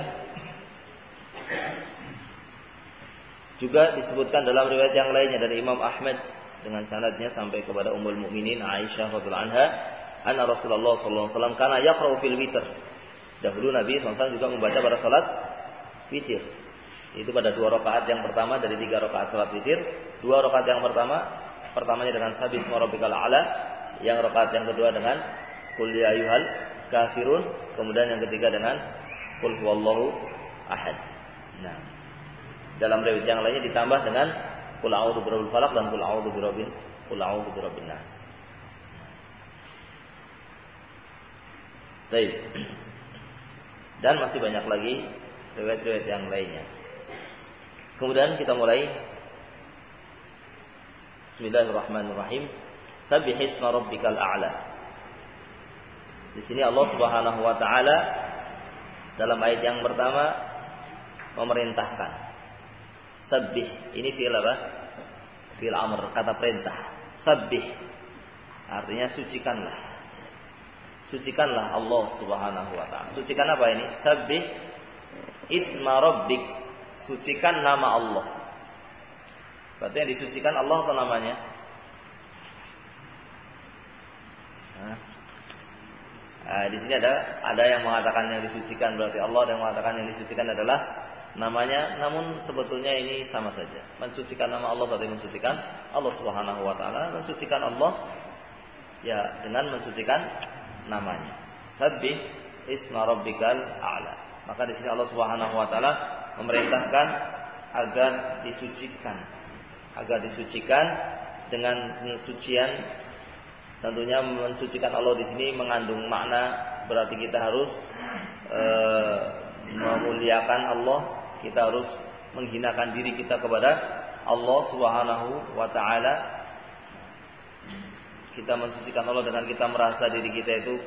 juga disebutkan dalam riwayat yang lainnya dari Imam Ahmad dengan sanadnya sampai kepada Ummul Mukminin Aisyah radhiyallahu anha, anna Rasulullah sallallahu alaihi wasallam kana yaqra'u fil witr. Dahulu Nabi SAW juga membaca pada salat witir. Itu pada 2 rakaat yang pertama dari 3 rakaat salat witir. 2 rakaat yang pertamanya dengan Sabbihisma rabbikal a'la, yang rakaat yang kedua dengan Qul ya ayyuhal kafirun, kemudian yang ketiga dengan Qul huwallahu ahad. Nah, dalam riwayat yang lainnya ditambah dengan Qul a'udzu birabbil falaq dan Qul a'udzu birabbin nas. Baik. Dan masih banyak lagi riwayat-riwayat yang lainnya. Kemudian kita mulai. Bismillahirrahmanirrahim. Sabbihisma rabbikal a'la. Di sini Allah Subhanahu wa taala dalam ayat yang pertama memerintahkan. Sabbih, ini fi'il apa? Fi'il amr, kata perintah. Sabbih artinya sucikanlah. Sucikanlah Allah Subhanahu wa taala. Sucikan apa ini? Sabbih isma rabbik. Sucikan nama Allah. Berarti yang disucikan Allah atau namanya? Di sini ada yang mengatakan yang disucikan berarti Allah, ada yang mengatakan yang disucikan adalah namanya. Namun sebetulnya ini sama saja. Mensucikan nama Allah berarti mensucikan Allah Subhanahu wa taala. Mensucikan Allah ya dengan mensucikan namanya. Sabbih isma rabbikal a'la. Maka di sini Allah Subhanahu wa taala memerintahkan agar disucikan dengan pensucian. Tentunya mensucikan Allah di sini mengandung makna berarti kita harus memuliakan Allah, kita harus menghinakan diri kita kepada Allah Subhanahu wa taala. Kita mensucikan Allah dengan kita merasa diri kita itu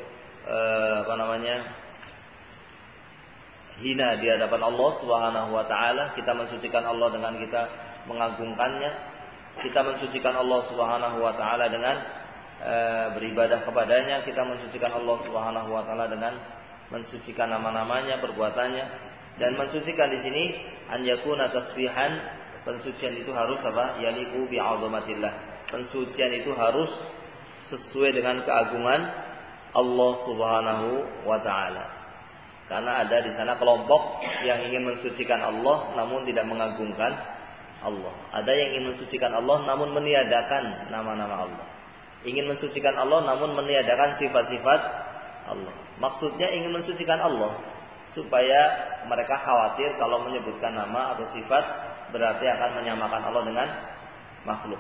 hina di hadapan Allah Subhanahu wa taala. Kita mensucikan Allah dengan kita mengagungkannya. Kita mensucikan Allah Subhanahu wa taala dengan beribadah kepadanya. Kita mensucikan Allah Subhanahu wa taala dengan mensucikan nama-namanya, perbuatannya. Dan mensucikan di sini an yakuna tasbihan, pensucian itu harus apa? Yaliqu bi'azamatillah. Pensucian itu harus sesuai dengan keagungan Allah Subhanahu wa taala. Karena ada di sana kelompok yang ingin mensucikan Allah namun tidak mengagungkan Allah. Ada yang ingin mensucikan Allah namun meniadakan nama-nama Allah. Ingin mensucikan Allah namun meniadakan sifat-sifat Allah. Maksudnya ingin mensucikan Allah supaya mereka khawatir kalau menyebutkan nama atau sifat berarti akan menyamakan Allah dengan makhluk.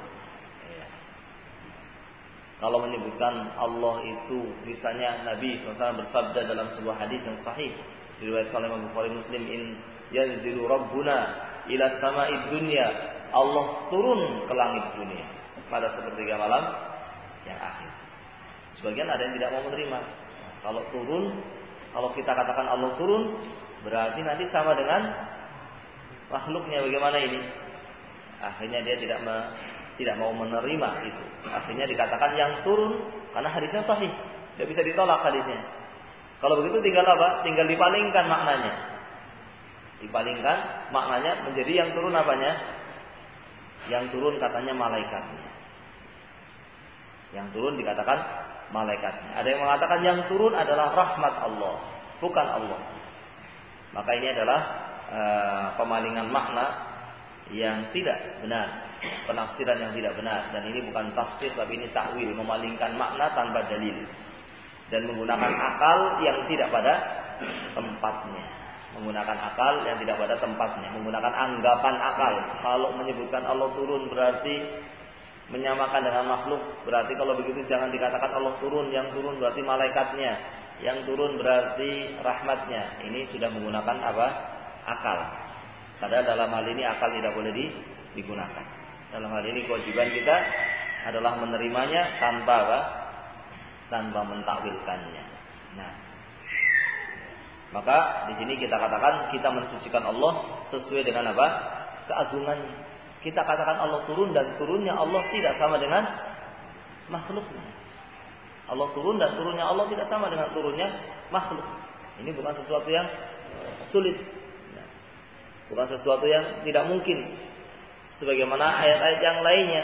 Kalau menyebutkan Allah itu, misalnya Nabi SAW bersabda dalam sebuah hadis yang sahih diriwayatkan oleh Imam Bukhari Muslim, in yanzilu rabbuna ila sama'id dunya, Allah turun ke langit dunia pada sepertiga malam yang akhir. Sebagian ada yang tidak mau menerima. Kalau turun, kalau kita katakan Allah turun, berarti nanti sama dengan makhluknya. Bagaimana ini? Akhirnya dia tidak mau menerima itu. Akhirnya dikatakan yang turun karena hadisnya sahih, tidak bisa ditolak hadisnya. Kalau begitu tinggal apa? Tinggal dipalingkan maknanya. Dipalingkan maknanya menjadi yang turun apanya? Yang turun katanya malaikatnya. Yang turun dikatakan malaikatnya. Ada yang mengatakan yang turun adalah rahmat Allah, bukan Allah. Maka ini adalah pemalingan makna yang tidak benar, penafsiran yang tidak benar, dan ini bukan tafsir tapi ini takwil, memalingkan makna tanpa dalil dan menggunakan akal yang tidak pada tempatnya. Menggunakan akal yang tidak pada tempatnya, menggunakan anggapan akal. Kalau menyebutkan Allah turun berarti menyamakan dengan makhluk, berarti kalau begitu jangan dikatakan Allah turun, yang turun berarti malaikatnya, yang turun berarti rahmatnya. Ini sudah menggunakan apa? Akal. Padahal dalam hal ini akal tidak boleh digunakan. Dalam hal ini kewajiban kita adalah menerimanya tanpa apa? Tanpa mentakwilkannya. Nah, maka di sini kita katakan kita mensucikan Allah sesuai dengan apa? Keagungannya. Kita katakan Allah turun, dan turunnya Allah tidak sama dengan makhluknya. Allah turun dan turunnya Allah tidak sama dengan turunnya makhluk. Ini bukan sesuatu yang sulit. Bukan sesuatu yang tidak mungkin. Sebagaimana ayat-ayat yang lainnya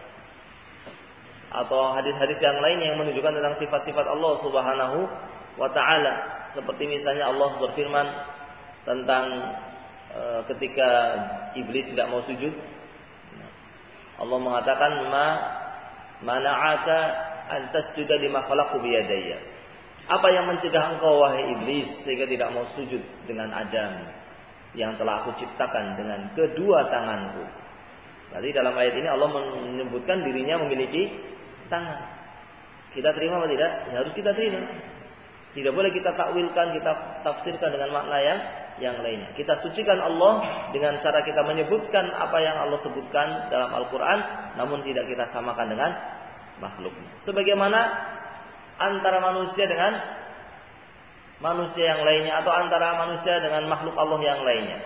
atau hadis-hadis yang lainnya yang menunjukkan tentang sifat-sifat Allah Subhanahu wa taala. Seperti misalnya Allah berfirman tentang ketika iblis tidak mau sujud. Allah mengatakan mana'aka an tasjuda lima khalaqtu biyadayya. Apa yang mencegah engkau wahai iblis sehingga tidak mau sujud dengan Adam yang telah aku ciptakan dengan kedua tanganku. Jadi dalam ayat ini Allah menyebutkan dirinya memiliki tangan. Kita terima atau tidak? Ya harus kita terima. Tidak boleh kita takwilkan, kita tafsirkan dengan makna yang lainnya. Kita sucikan Allah dengan cara kita menyebutkan apa yang Allah sebutkan dalam Al-Quran, namun tidak kita samakan dengan makhluknya. Sebagaimana antara manusia dengan manusia yang lainnya atau antara manusia dengan makhluk Allah yang lainnya.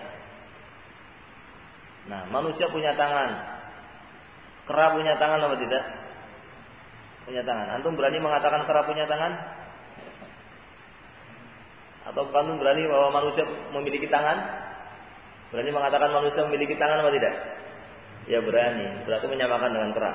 Nah, manusia punya tangan. Kera punya tangan atau tidak? Punya tangan. Antum berani mengatakan kera punya tangan? Atau antum berani bahwa manusia memiliki tangan? Berani mengatakan manusia memiliki tangan atau tidak? Ya berani. Berarti menyamakan dengan kera.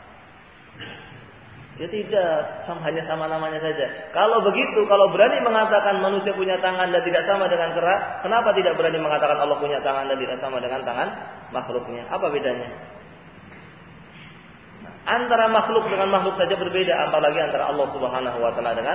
Ya tidak, hanya sama namanya saja. Kalau begitu, kalau berani mengatakan manusia punya tangan dan tidak sama dengan kera, kenapa tidak berani mengatakan Allah punya tangan dan tidak sama dengan tangan makhluknya? Apa bedanya? Nah, antara makhluk dengan makhluk saja berbeda, apalagi antara Allah Subhanahu wa taala dengan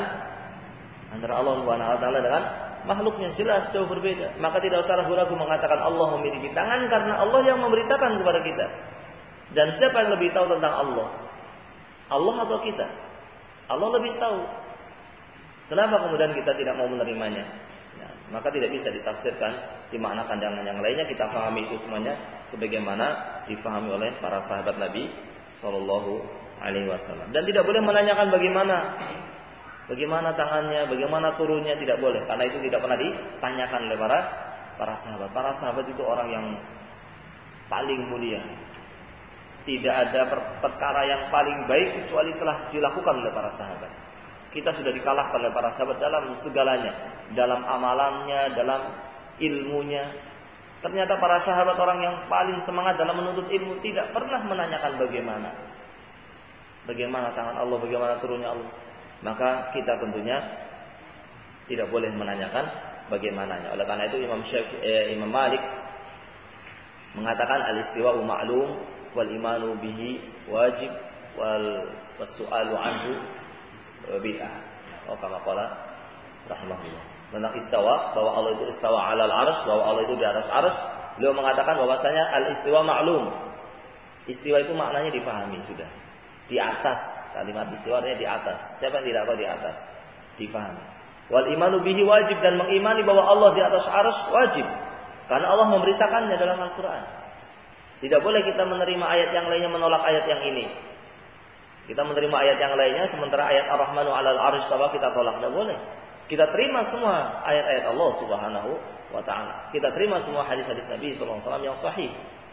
makhluknya, jelas jauh berbeda. Maka tidak usah ragu-ragu mengatakan Allah memiliki tangan karena Allah yang memberitakan kepada kita. Dan siapa yang lebih tahu tentang Allah? Allah atau kita? Allah lebih tahu. Kenapa kemudian kita tidak mau menerimanya? Nah, maka tidak bisa ditafsirkan, dimaknakan dengan yang lainnya. Kita pahami itu semuanya sebagaimana difahami oleh para sahabat Nabi Sallallahu Alaihi Wasallam. Dan tidak boleh menanyakan bagaimana tangannya, bagaimana turunnya, tidak boleh. Karena itu tidak pernah ditanyakan oleh para sahabat. Para sahabat itu orang yang paling mulia. Tidak ada perkara yang paling baik kecuali telah dilakukan oleh para sahabat. Kita sudah dikalahkan oleh para sahabat dalam segalanya. Dalam amalannya, dalam ilmunya. Ternyata para sahabat orang yang paling semangat dalam menuntut ilmu. Tidak pernah menanyakan bagaimana. Bagaimana tangan Allah, bagaimana turunnya Allah. Maka kita tentunya tidak boleh menanyakan bagaimananya. Oleh karena itu Imam Malik mengatakan al-istiwa'u ma'lum wal imanu bihi wajib wal su'alu anhu bid'ah. Oh kama qala rahimahullah. Tentang istawa, bahwa Allah itu istawa 'alal 'arsy, bahwa Allah itu di atas 'arsy, beliau mengatakan bahwasanya al-istiwa ma'lum. Istiwa itu maknanya dipahami sudah. Di atas, kalimat istiwa artinya di atas. Siapa yang tidak tahu di atas? Dipahami. Wal imanu bihi wajib, dan mengimani bahwa Allah di atas 'arsy wajib. Karena Allah memberitakannya dalam Al-Qur'an. Tidak boleh kita menerima ayat yang lainnya menolak ayat yang ini. Kita menerima ayat yang lainnya sementara ayat Ar-Rahmanu 'alal 'arsy istawa kita tolak, tidak boleh. Kita terima semua ayat-ayat Allah Subhanahu wa taala. Kita terima semua hadis-hadis Nabi sallallahu alaihi wasallam yang sahih.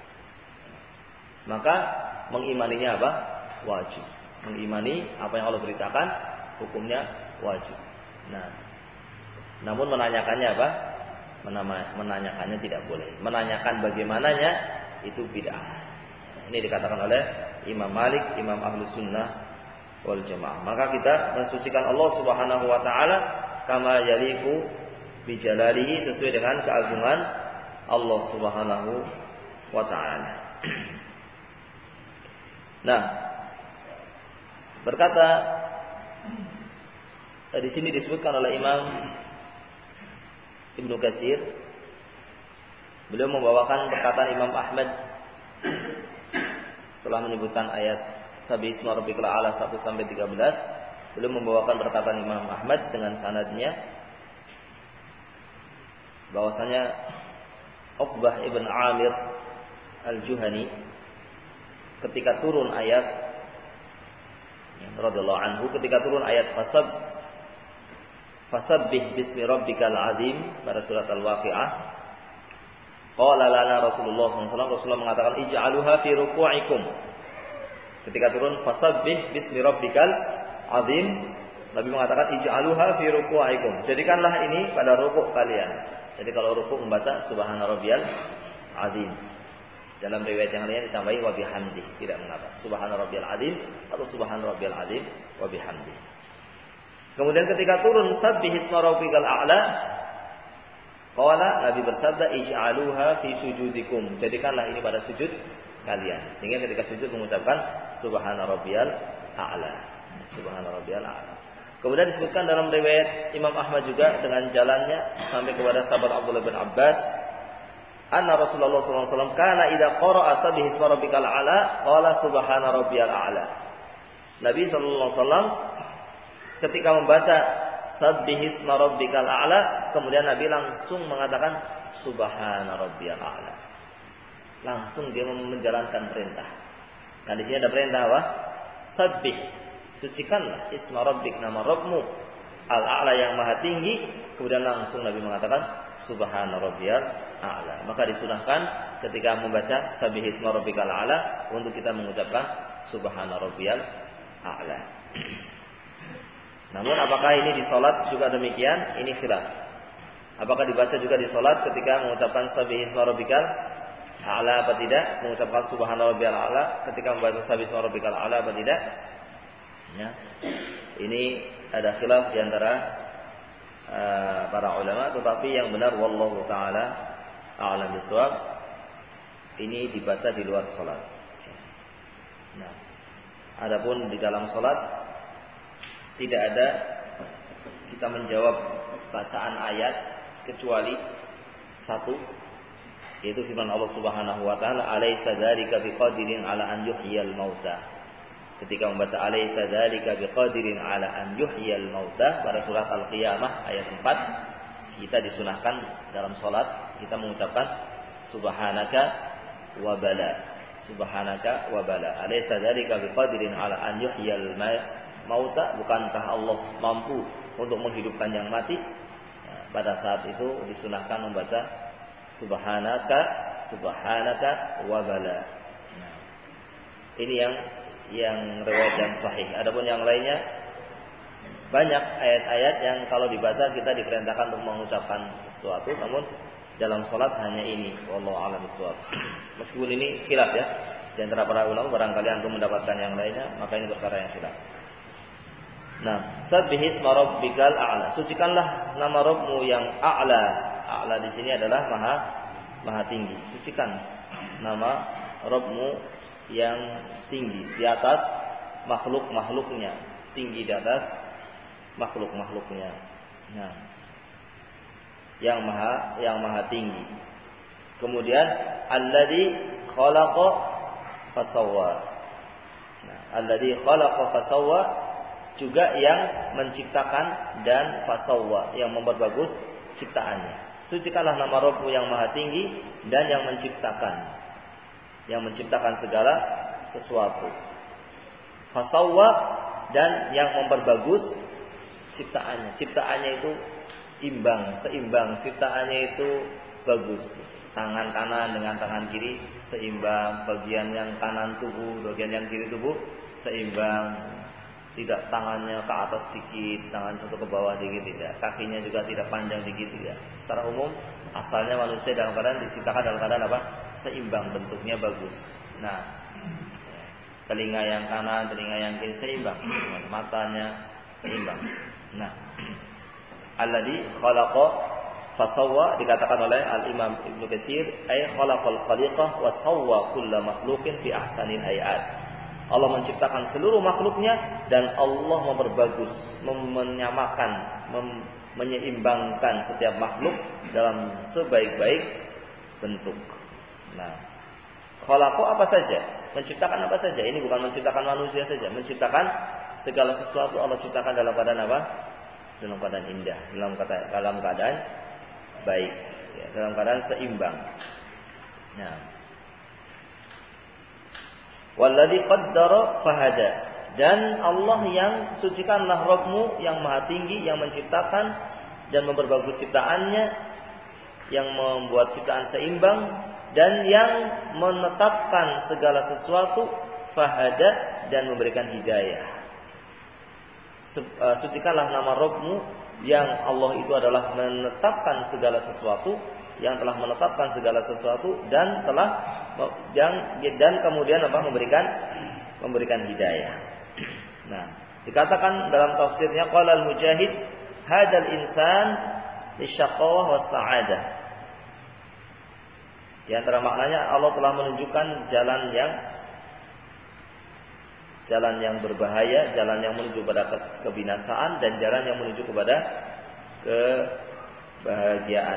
Maka mengimaninya apa? Wajib. Mengimani apa yang Allah beritakan hukumnya wajib. Nah, namun menanyakannya apa? Menanyakannya tidak boleh. Menanyakan bagaimananya itu bid'ah. Ini dikatakan oleh Imam Malik, Imam Ahlus Sunnah wal Jamaah. Maka kita mensucikan Allah Subhanahu wa taala kama yaliqu bi jalalihi, sesuai dengan keagungan Allah Subhanahu wa taala. Nah, berkata di sini disebutkan oleh Imam Ibnu Katsir, beliau membawakan perkataan Imam Ahmad setelah menyebutkan ayat Sabbi isma rabbikal a'la 1 sampai 13. Beliau membawakan perkataan Imam Ahmad dengan sanadnya bahwasanya Uqbah ibn Amir al-Juhani ketika turun ayat radhiyallahu anhu, ketika turun ayat fasabbih bismi rabbikal azim pada surat Al-Waqi'ah, qala lana Rasulullah SAW, Rasulullah mengatakan ij'aluha fi ruku'ikum. Ketika turun fasabbih bismi rabbikal azim, Nabi mengatakan ij'aluha fi ruku'ikum. Jadikanlah ini pada rukuk kalian. Jadi kalau rukuk membaca subhana rabbiyal azim. Dalam riwayat yang lainnya ditambahi wa bihamdi, tidak mengapa. Subhana rabbiyal azim atau subhana rabbiyal azim wa bihamdi. Kemudian ketika turun sabbih isma rabbikal a'la, qala Nabi bersabda ij'aluha fi sujudikum. Jadikanlah ini pada sujud kalian. Sehingga ketika sujud mengucapkan subhana rabbiyal a'la. Subhana rabbiyal a'la. Kemudian disebutkan dalam riwayat Imam Ahmad juga dengan jalannya sampai kepada sahabat Abdullah bin Abbas, anna Rasulullah SAW kana idza qara'a sabbih isma rabbikal a'la qala subhana rabbiyal a'la. Nabi SAW ketika membaca sabbih isma rabbikal a'la, kemudian Nabi langsung mengatakan subhana rabbiyal a'la. Langsung dia menjalankan perintah. Nah di sini ada perintah apa? Sabbih, sucikanlah isma rabbik, nama Rabbmu al-a'la yang maha tinggi. Kemudian langsung Nabi mengatakan subhana rabbiyal a'la. Maka disunahkan ketika membaca sabbih isma rabbikal a'la untuk kita mengucapkan subhana rabbiyal a'la. Namun apakah ini di salat juga demikian? Ini khilaf. Apakah dibaca juga di salat ketika mengucapkan sabbih isma rabbikal a'la apa tidak? Mengucapkan subhana rabbiyal a'la ketika membaca sabbih isma rabbikal a'la apa tidak? Ya. Ini ada khilaf di antara para ulama, tetapi yang benar wallahu taala a'lam bishawab, ini dibaca di luar salat. Nah, adapun di dalam salat tidak ada kita menjawab bacaan ayat kecuali satu, yaitu firman Allah Subhanahu wa taala, "Alaisa dzalika biqadirin 'ala an yuhyiyal mauta." Ketika membaca alaisa dzalika biqadirin 'ala an yuhyiyal mauta pada surat Al-Qiyamah ayat 4, kita disunahkan dalam salat kita mengucapkan subhanaka wa bala. Subhanaka wa bala. Alaisa dzalika biqadirin 'ala an yuhyiyal mauta, bukankah Allah mampu untuk menghidupkan yang mati? Nah, pada saat itu disunahkan membaca subhanaka wa bala. Nah, ini yang riwayat yang sahih. Adapun yang lainnya banyak ayat-ayat yang kalau dibaca kita diperintahkan untuk mengucapkan sesuatu, namun dalam salat hanya ini. Wallahu a'lam bishawab. Meskipun ini khilaf ya di antara para ulama, barangkali antum mendapatkan yang lainnya, maka ini perkara yang khilaf. Nah, sabbih isma rabbikal a'la. Sucikanlah nama Rabbmu yang a'la. A'la di sini adalah maha tinggi. Sucikan nama Rabbmu yang tinggi di atas makhluk-makhluknya, tinggi di atas makhluk-makhluknya. Nah, yang maha tinggi. Kemudian alladzi khalaqa fasawwa. Nah, alladzi khalaqa fasawwa juga yang menciptakan dan fasawwa, yang memperbagus ciptaannya. Sucikanlah nama Rabbmu yang maha tinggi dan yang menciptakan segala sesuatu. Fasawwa, dan yang memperbagus ciptaannya. Ciptaannya itu seimbang. Ciptaannya itu bagus. Tangan kanan dengan tangan kiri seimbang. Bagian yang kanan tubuh, bagian yang kiri tubuh seimbang. Tidak tangannya ke atas sedikit, tangan satu ke bawah sedikit, tidak. Kakinya juga tidak panjang sedikit, tidak. Secara umum asalnya manusia dalam keadaan diciptakan dalam keadaan apa? Seimbang, bentuknya bagus. Nah, telinga yang kanan, telinga yang kiri seimbang, matanya seimbang. Nah, alladzi khalaqa fasawwa dikatakan oleh Al-Imam Ibnu Katsir, ay khalaqal khaliqah wa sawwa kull makhluqin fi ahsanil hayat. Allah menciptakan seluruh makhluknya dan Allah memperbagus, menyamakan, menyeimbangkan setiap makhluk dalam sebaik-baik bentuk. Nah, khalaqa apa saja? Menciptakan apa saja? Ini bukan menciptakan manusia saja, menciptakan segala sesuatu Allah ciptakan dalam keadaan apa? Dalam keadaan indah, dalam keadaan baik, ya, dalam keadaan seimbang. Nah, walladzi qaddara fahada, dan Allah yang sucikanlah Rabbmu yang maha tinggi, yang menciptakan dan memperbagus ciptaannya, yang membuat ciptaan seimbang, dan yang menetapkan segala sesuatu, fahada, dan memberikan hidayah. Sucikanlah nama Rabbmu yang Allah itu adalah menetapkan segala sesuatu, yang telah menetapkan segala sesuatu dan kemudian memberikan hidayah. Nah, dikatakan dalam tafsirnya qala al-Mujahid hadzal insan lisyaqawah was sa'adah. Di antara maknanya Allah telah menunjukkan jalan yang berbahaya, jalan yang menuju kepada kebinasaan dan jalan yang menuju kepada kebahagiaan.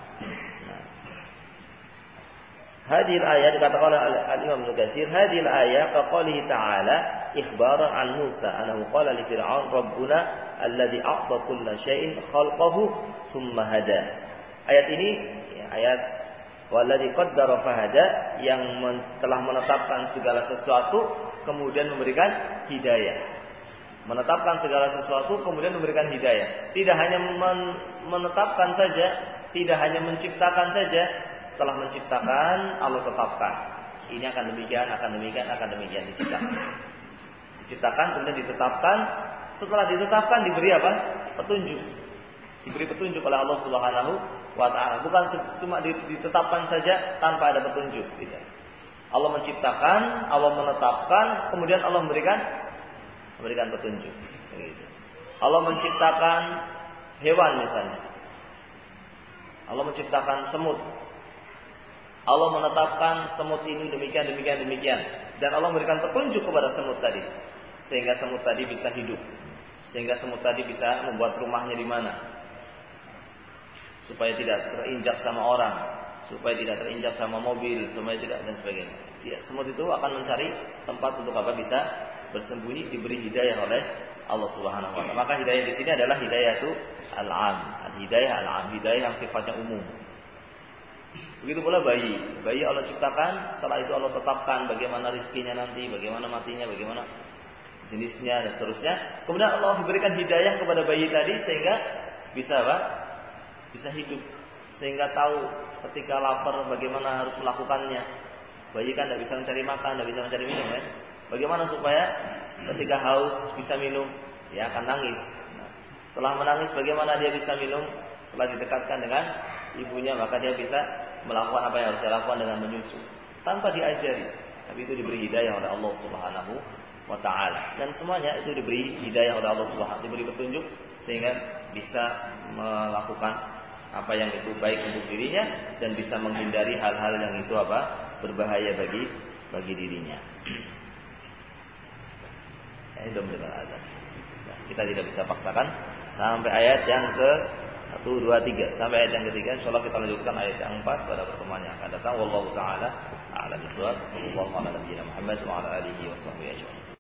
Hadil ayat dikatakan oleh Al-Imam Ibnu Katsir, hadil ayat kaqalihi ta'ala ikhbaran an Musa annahu qala li Fir'aun rabbuna alladhi a'ta kulla syai'in khalqahu tsumma hada. Ayat ini ayat walladhi qaddara fahada yang telah menetapkan segala sesuatu kemudian memberikan hidayah. Menetapkan segala sesuatu kemudian memberikan hidayah. Tidak hanya menetapkan saja, tidak hanya menciptakan saja. Setelah menciptakan Allah tetapkan. Ini akan demikian, akan demikian diciptakan. Diciptakan kemudian ditetapkan. Setelah ditetapkan diberi apa? Petunjuk. Diberi petunjuk oleh Allah Subhanahu wa taala. Bukan cuma ditetapkan saja tanpa ada petunjuk, tidak. Allah menciptakan, Allah menetapkan, kemudian Allah memberikan petunjuk. Begitu. Allah menciptakan hewan misalnya. Allah menciptakan semut. Allah menetapkan semut ini demikian. Dan Allah memberikan petunjuk kepada semut tadi. Sehingga semut tadi bisa hidup. Sehingga semut tadi bisa membuat rumahnya di mana. Supaya tidak terinjak sama orang. Supaya tidak terinjak sama mobil, supaya tidak dan sebagainya. Ya, semut itu akan mencari tempat untuk apa bisa bersembunyi, diberi hidayah oleh Allah Subhanahu wa taala. Maka hidayah di sini adalah hidayah itu al-am, hidayah al-am, hidayah yang sifatnya umum. Begitu pula bayi. Bayi Allah ciptakan, setelah itu Allah tetapkan bagaimana rizkinya nanti, bagaimana matinya, bagaimana jenisnya dan seterusnya. Kemudian Allah berikan hidayah kepada bayi tadi sehingga bisa apa? Bisa hidup. Sehingga tahu ketika lapar bagaimana harus melakukannya. Bayi kan tidak bisa mencari makan, tidak bisa mencari minum ya. Bagaimana supaya ketika haus bisa minum? Ya akan nangis. Nah, setelah menangis bagaimana dia bisa minum? Setelah didekatkan dengan ibunya maka dia bisa melakukan apa yang harus dia lakukan dengan menyusu. Tanpa diajari. Tapi itu diberi hidayah oleh Allah Subhanahu wa taala. Dan semuanya itu diberi hidayah oleh Allah Subhanahu, diberi petunjuk sehingga bisa melakukan apa yang itu baik untuk dirinya dan bisa menghindari hal-hal yang itu apa? Berbahaya bagi dirinya. Ini sudah mendengar azan. Nah, kita tidak bisa paksakan sampai ayat yang ke 1, 2, 3. Sampai ayat yang ketiga insyaallah kita lanjutkan ayat yang 4 pada pertemuan yang akan datang. Wallahu taala a'lam bishawab. Sallallahu ala nabiyyina Muhammad wa ala alihi wa sahbihi ajma'in.